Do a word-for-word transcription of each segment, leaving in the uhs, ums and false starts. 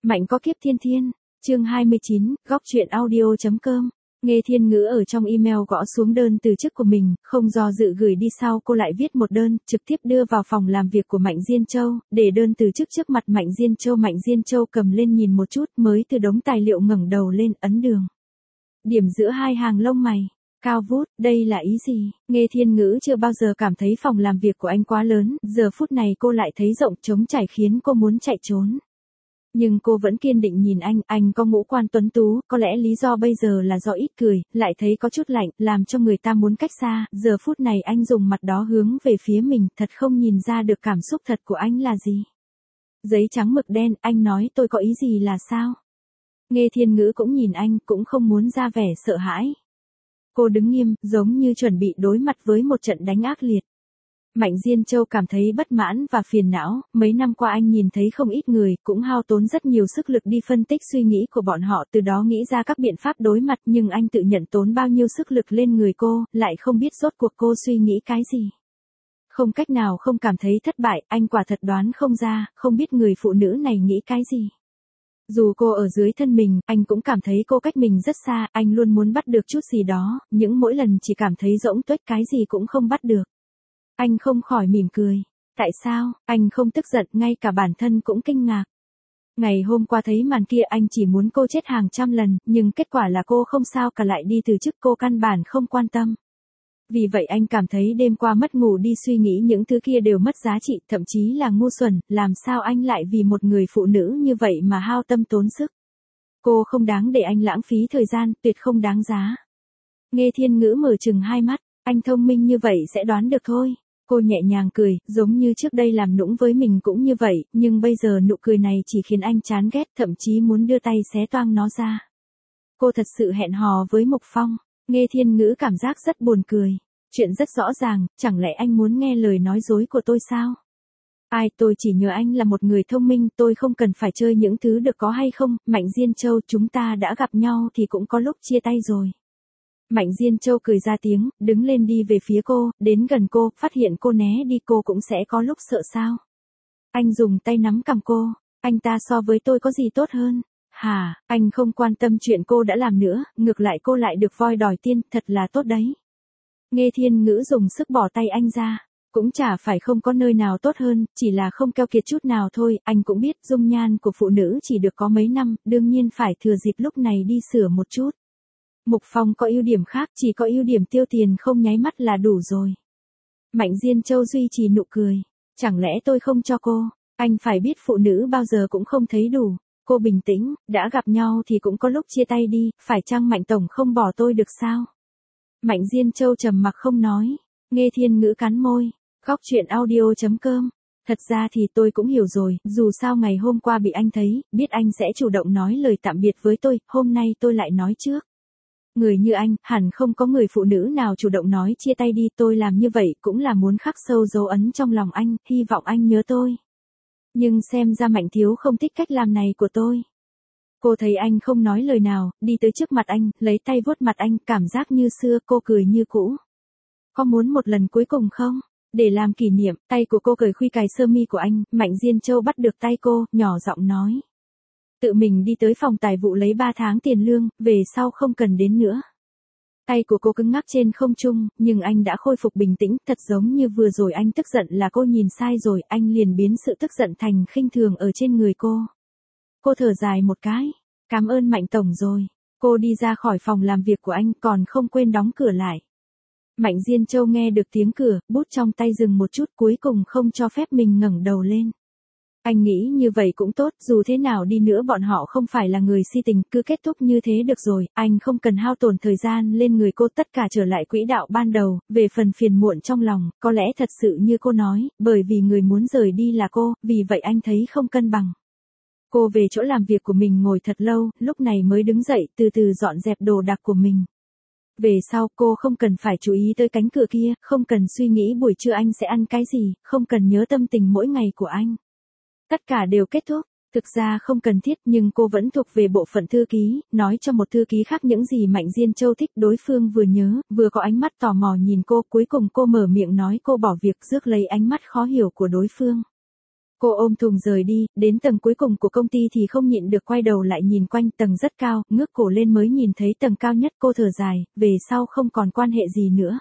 Mạnh có kiếp thiên thiên, chương hai mươi chín, góc truyện audio.com. Nghe Thiên Ngữ ở trong email gõ xuống đơn từ chức của mình, không do dự gửi đi sau cô lại viết một đơn, trực tiếp đưa vào phòng làm việc của Mạnh Diên Châu, để đơn từ chức trước mặt Mạnh Diên Châu. Mạnh Diên Châu cầm lên nhìn một chút mới từ đống tài liệu ngẩng đầu lên, ấn đường. Điểm giữa hai hàng lông mày, cao vút, đây là ý gì? Nghe Thiên Ngữ chưa bao giờ cảm thấy phòng làm việc của anh quá lớn, giờ phút này cô lại thấy rộng trống trải khiến cô muốn chạy trốn. Nhưng cô vẫn kiên định nhìn anh, anh có ngũ quan tuấn tú, có lẽ lý do bây giờ là do ít cười, lại thấy có chút lạnh, làm cho người ta muốn cách xa, giờ phút này anh dùng mặt đó hướng về phía mình, thật không nhìn ra được cảm xúc thật của anh là gì. Giấy trắng mực đen, anh nói tôi có ý gì là sao? Nghe Thiên Ngữ cũng nhìn anh, cũng không muốn ra vẻ sợ hãi. Cô đứng nghiêm, giống như chuẩn bị đối mặt với một trận đánh ác liệt. Mạnh Diên Châu cảm thấy bất mãn và phiền não, mấy năm qua anh nhìn thấy không ít người, cũng hao tốn rất nhiều sức lực đi phân tích suy nghĩ của bọn họ, từ đó nghĩ ra các biện pháp đối mặt, nhưng anh tự nhận tốn bao nhiêu sức lực lên người cô, lại không biết rốt cuộc cô suy nghĩ cái gì. Không cách nào không cảm thấy thất bại, anh quả thật đoán không ra, không biết người phụ nữ này nghĩ cái gì. Dù cô ở dưới thân mình, anh cũng cảm thấy cô cách mình rất xa, anh luôn muốn bắt được chút gì đó, những mỗi lần chỉ cảm thấy rỗng tuếch, cái gì cũng không bắt được. Anh không khỏi mỉm cười. Tại sao, anh không tức giận, ngay cả bản thân cũng kinh ngạc. Ngày hôm qua thấy màn kia anh chỉ muốn cô chết hàng trăm lần, nhưng kết quả là cô không sao cả lại đi từ chức, cô căn bản không quan tâm. Vì vậy anh cảm thấy đêm qua mất ngủ đi suy nghĩ những thứ kia đều mất giá trị, thậm chí là ngu xuẩn, làm sao anh lại vì một người phụ nữ như vậy mà hao tâm tốn sức. Cô không đáng để anh lãng phí thời gian, tuyệt không đáng giá. Nghe Thiên Ngữ mở trừng hai mắt, anh thông minh như vậy sẽ đoán được thôi. Cô nhẹ nhàng cười, giống như trước đây làm nũng với mình cũng như vậy, nhưng bây giờ nụ cười này chỉ khiến anh chán ghét, thậm chí muốn đưa tay xé toang nó ra. Cô thật sự hẹn hò với Mục Phong. Nghe Thiên Ngữ cảm giác rất buồn cười. Chuyện rất rõ ràng, chẳng lẽ anh muốn nghe lời nói dối của tôi sao? Ai, tôi chỉ nhờ anh là một người thông minh, tôi không cần phải chơi những thứ được có hay không. Mạnh Diên Châu, chúng ta đã gặp nhau thì cũng có lúc chia tay rồi. Mạnh Diên Châu cười ra tiếng, đứng lên đi về phía cô, đến gần cô, phát hiện cô né đi cô cũng sẽ có lúc sợ sao. Anh dùng tay nắm cằm cô, anh ta so với tôi có gì tốt hơn? Hả, anh không quan tâm chuyện cô đã làm nữa, ngược lại cô lại được voi đòi tiên, thật là tốt đấy. Nghe Thiên Ngữ dùng sức bỏ tay anh ra, cũng chả phải không có nơi nào tốt hơn, chỉ là không keo kiệt chút nào thôi, anh cũng biết dung nhan của phụ nữ chỉ được có mấy năm, đương nhiên phải thừa dịp lúc này đi sửa một chút. Mục Phong có ưu điểm khác, chỉ có ưu điểm tiêu tiền không nháy mắt là đủ rồi. Mạnh Diên Châu duy trì nụ cười. Chẳng lẽ tôi không cho cô? Anh phải biết phụ nữ bao giờ cũng không thấy đủ. Cô bình tĩnh, đã gặp nhau thì cũng có lúc chia tay đi, phải chăng Mạnh Tổng không bỏ tôi được sao? Mạnh Diên Châu trầm mặc không nói. Nghe Thiên Ngữ cắn môi. Góc truyện audio.com. Thật ra thì tôi cũng hiểu rồi, dù sao ngày hôm qua bị anh thấy, biết anh sẽ chủ động nói lời tạm biệt với tôi, hôm nay tôi lại nói trước. Người như anh, hẳn không có người phụ nữ nào chủ động nói chia tay đi, tôi làm như vậy cũng là muốn khắc sâu dấu ấn trong lòng anh, hy vọng anh nhớ tôi. Nhưng xem ra Mạnh thiếu không thích cách làm này của tôi. Cô thấy anh không nói lời nào, đi tới trước mặt anh, lấy tay vuốt mặt anh, cảm giác như xưa, cô cười như cũ. Có muốn một lần cuối cùng không? Để làm kỷ niệm, tay của cô cởi khuy cài sơ mi của anh, Mạnh Diên Châu bắt được tay cô, nhỏ giọng nói. Tự mình đi tới phòng tài vụ lấy ba tháng tiền lương, về sau không cần đến nữa. Tay của cô cứng ngắc trên không trung, nhưng anh đã khôi phục bình tĩnh, thật giống như vừa rồi anh tức giận là cô nhìn sai rồi, anh liền biến sự tức giận thành khinh thường ở trên người cô. Cô thở dài một cái, cảm ơn Mạnh Tổng rồi. Cô đi ra khỏi phòng làm việc của anh, còn không quên đóng cửa lại. Mạnh Diên Châu nghe được tiếng cửa, bút trong tay dừng một chút, cuối cùng không cho phép mình ngẩng đầu lên. Anh nghĩ như vậy cũng tốt, dù thế nào đi nữa bọn họ không phải là người si tình, cứ kết thúc như thế được rồi, anh không cần hao tổn thời gian lên người cô, tất cả trở lại quỹ đạo ban đầu. Về phần phiền muộn trong lòng, có lẽ thật sự như cô nói, bởi vì người muốn rời đi là cô, vì vậy anh thấy không cân bằng. Cô về chỗ làm việc của mình ngồi thật lâu, lúc này mới đứng dậy, từ từ dọn dẹp đồ đạc của mình. Về sau cô không cần phải chú ý tới cánh cửa kia, không cần suy nghĩ buổi trưa anh sẽ ăn cái gì, không cần nhớ tâm tình mỗi ngày của anh. Tất cả đều kết thúc, thực ra không cần thiết nhưng cô vẫn thuộc về bộ phận thư ký, nói cho một thư ký khác những gì Mạnh Diên Châu thích, đối phương vừa nhớ, vừa có ánh mắt tò mò nhìn cô, cuối cùng cô mở miệng nói cô bỏ việc rước lấy ánh mắt khó hiểu của đối phương. Cô ôm thùng rời đi, đến tầng cuối cùng của công ty thì không nhịn được quay đầu lại nhìn quanh, tầng rất cao, ngước cổ lên mới nhìn thấy tầng cao nhất. Cô thở dài, về sau không còn quan hệ gì nữa.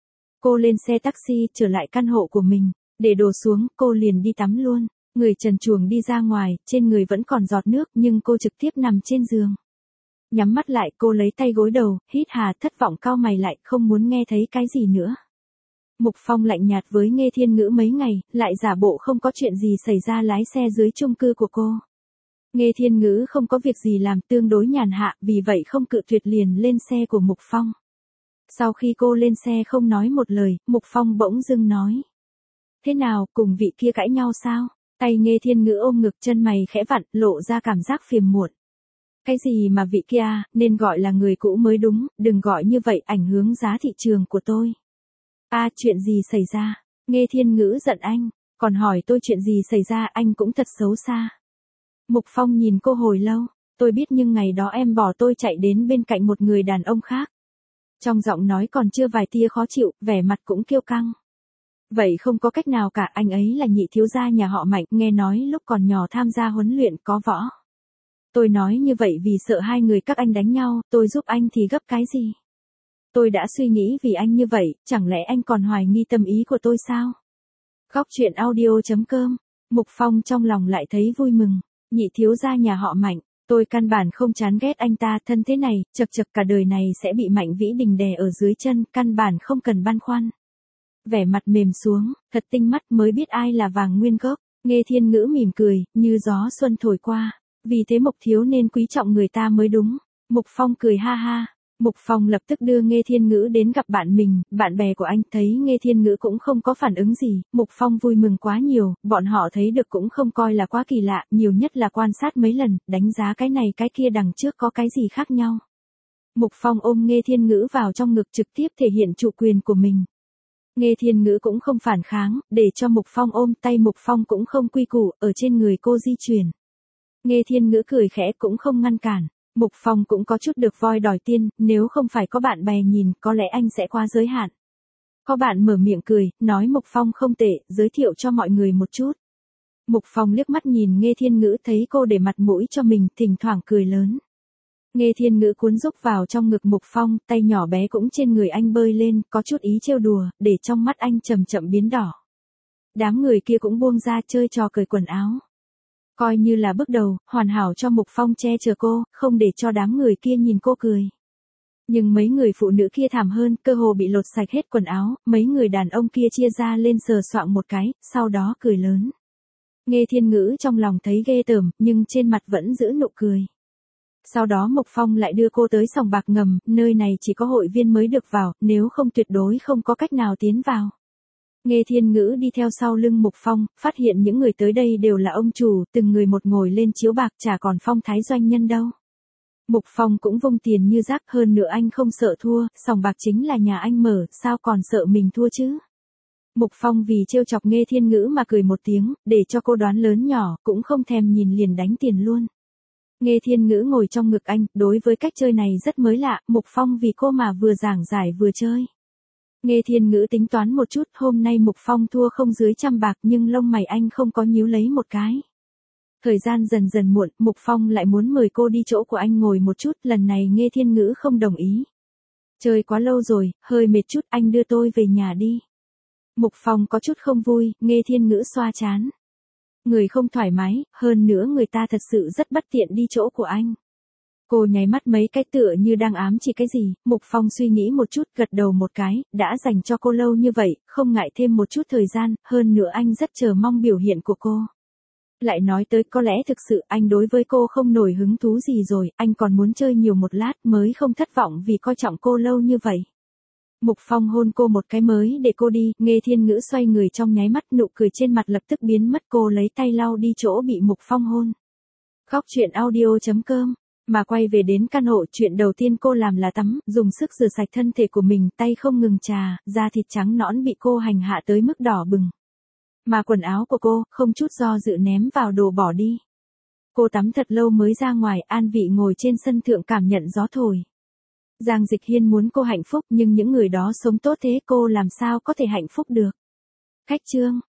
Cô lên xe taxi, trở lại căn hộ của mình, để đồ xuống, cô liền đi tắm luôn. Người trần truồng đi ra ngoài, trên người vẫn còn giọt nước nhưng cô trực tiếp nằm trên giường. Nhắm mắt lại, cô lấy tay gối đầu, hít hà, thất vọng cau mày lại, không muốn nghe thấy cái gì nữa. Mục Phong lạnh nhạt với Nghê Thiên Ngữ mấy ngày, lại giả bộ không có chuyện gì xảy ra lái xe dưới chung cư của cô. Nghê Thiên Ngữ không có việc gì làm, tương đối nhàn hạ, vì vậy không cự tuyệt liền lên xe của Mục Phong. Sau khi cô lên xe không nói một lời, Mục Phong bỗng dưng nói. Thế nào, cùng vị kia cãi nhau sao? Tay Nghê Thiên Ngữ ôm ngực, chân mày khẽ vặn, lộ ra cảm giác phiền muộn. Cái gì mà vị kia, nên gọi là người cũ mới đúng, đừng gọi như vậy, ảnh hưởng giá thị trường của tôi. À, chuyện gì xảy ra? Nghê Thiên Ngữ giận anh, còn hỏi tôi chuyện gì xảy ra, anh cũng thật xấu xa. Mục Phong nhìn cô hồi lâu, tôi biết nhưng ngày đó em bỏ tôi chạy đến bên cạnh một người đàn ông khác. Trong giọng nói còn chưa vài tia khó chịu, vẻ mặt cũng kiêu căng. Vậy không có cách nào cả, anh ấy là nhị thiếu gia nhà họ Mạnh, nghe nói lúc còn nhỏ tham gia huấn luyện có võ. Tôi nói như vậy vì sợ hai người các anh đánh nhau, tôi giúp anh thì gấp cái gì? Tôi đã suy nghĩ vì anh như vậy, chẳng lẽ anh còn hoài nghi tâm ý của tôi sao? Góc chuyện audio chấm com. Mục Phong trong lòng lại thấy vui mừng. Nhị thiếu gia nhà họ Mạnh, tôi căn bản không chán ghét anh ta, thân thế này, chật chật cả đời này sẽ bị Mạnh Vĩ Đình đè ở dưới chân, căn bản không cần băn khoăn. Vẻ mặt mềm xuống, thật tinh mắt mới biết ai là vàng nguyên gốc. Nghê Thiên Ngữ mỉm cười, như gió xuân thổi qua. Vì thế Mục thiếu nên quý trọng người ta mới đúng. Mục Phong cười ha ha. Mục Phong lập tức đưa Nghê Thiên Ngữ đến gặp bạn mình, bạn bè của anh, thấy Nghê Thiên Ngữ cũng không có phản ứng gì, Mục Phong vui mừng quá nhiều, bọn họ thấy được cũng không coi là quá kỳ lạ, nhiều nhất là quan sát mấy lần, đánh giá cái này cái kia đằng trước có cái gì khác nhau. Mục Phong ôm Nghê Thiên Ngữ vào trong ngực trực tiếp thể hiện chủ quyền của mình. Nghê Thiên Ngữ cũng không phản kháng, để cho Mục Phong ôm, tay Mục Phong cũng không quy củ, ở trên người cô di chuyển. Nghê Thiên Ngữ cười khẽ cũng không ngăn cản. Mục Phong cũng có chút được voi đòi tiên, nếu không phải có bạn bè nhìn, có lẽ anh sẽ qua giới hạn. Có bạn mở miệng cười, nói Mục Phong không tệ, giới thiệu cho mọi người một chút. Mục Phong liếc mắt nhìn Nghê Thiên Ngữ, thấy cô để mặt mũi cho mình, thỉnh thoảng cười lớn. Nghê Thiên Ngữ cuốn rúc vào trong ngực Mục Phong, tay nhỏ bé cũng trên người anh bơi lên, có chút ý trêu đùa, để trong mắt anh chậm chậm biến đỏ. Đám người kia cũng buông ra chơi trò cởi quần áo. Coi như là bước đầu, hoàn hảo cho Mục Phong che chở cô, không để cho đám người kia nhìn cô cười. Nhưng mấy người phụ nữ kia thảm hơn, cơ hồ bị lột sạch hết quần áo, mấy người đàn ông kia chia ra lên sờ soạng một cái, sau đó cười lớn. Nghê Thiên Ngữ trong lòng thấy ghê tởm, nhưng trên mặt vẫn giữ nụ cười. Sau đó Mục Phong lại đưa cô tới sòng bạc ngầm, nơi này chỉ có hội viên mới được vào, nếu không tuyệt đối không có cách nào tiến vào. Nghê Thiên Ngữ đi theo sau lưng Mục Phong, phát hiện những người tới đây đều là ông chủ, từng người một ngồi lên chiếu bạc, chả còn phong thái doanh nhân đâu. Mục Phong cũng vung tiền như rác, hơn nữa anh không sợ thua, sòng bạc chính là nhà anh mở, sao còn sợ mình thua chứ? Mục Phong vì trêu chọc Nghê Thiên Ngữ mà cười một tiếng, để cho cô đoán lớn nhỏ, cũng không thèm nhìn liền đánh tiền luôn. Nghê Thiên Ngữ ngồi trong ngực anh, đối với cách chơi này rất mới lạ, Mục Phong vì cô mà vừa giảng giải vừa chơi. Nghê Thiên Ngữ tính toán một chút, hôm nay Mục Phong thua không dưới trăm bạc nhưng lông mày anh không có nhíu lấy một cái. Thời gian dần dần muộn, Mục Phong lại muốn mời cô đi chỗ của anh ngồi một chút, lần này Nghê Thiên Ngữ không đồng ý. Chơi quá lâu rồi, hơi mệt chút, anh đưa tôi về nhà đi. Mục Phong có chút không vui, Nghê Thiên Ngữ xoa chán. Người không thoải mái, hơn nữa người ta thật sự rất bất tiện đi chỗ của anh. Cô nháy mắt mấy cái tựa như đang ám chỉ cái gì, Mục Phong suy nghĩ một chút, gật đầu một cái, đã dành cho cô lâu như vậy, không ngại thêm một chút thời gian, hơn nữa anh rất chờ mong biểu hiện của cô. Lại nói tới có lẽ thực sự anh đối với cô không nổi hứng thú gì rồi, anh còn muốn chơi nhiều một lát mới không thất vọng vì coi trọng cô lâu như vậy. Mục Phong hôn cô một cái mới để cô đi, Nghê Thiên Ngữ xoay người trong nháy mắt, nụ cười trên mặt lập tức biến mất, cô lấy tay lau đi chỗ bị Mục Phong hôn. Góc chuyện audio chấm com. Mà quay về đến căn hộ, chuyện đầu tiên cô làm là tắm, dùng sức rửa sạch thân thể của mình, tay không ngừng chà, da thịt trắng nõn bị cô hành hạ tới mức đỏ bừng. Mà quần áo của cô, không chút do dự ném vào đồ bỏ đi. Cô tắm thật lâu mới ra ngoài, an vị ngồi trên sân thượng cảm nhận gió thổi. Giang Dịch Hiên muốn cô hạnh phúc nhưng những người đó sống tốt thế cô làm sao có thể hạnh phúc được. Khách chương.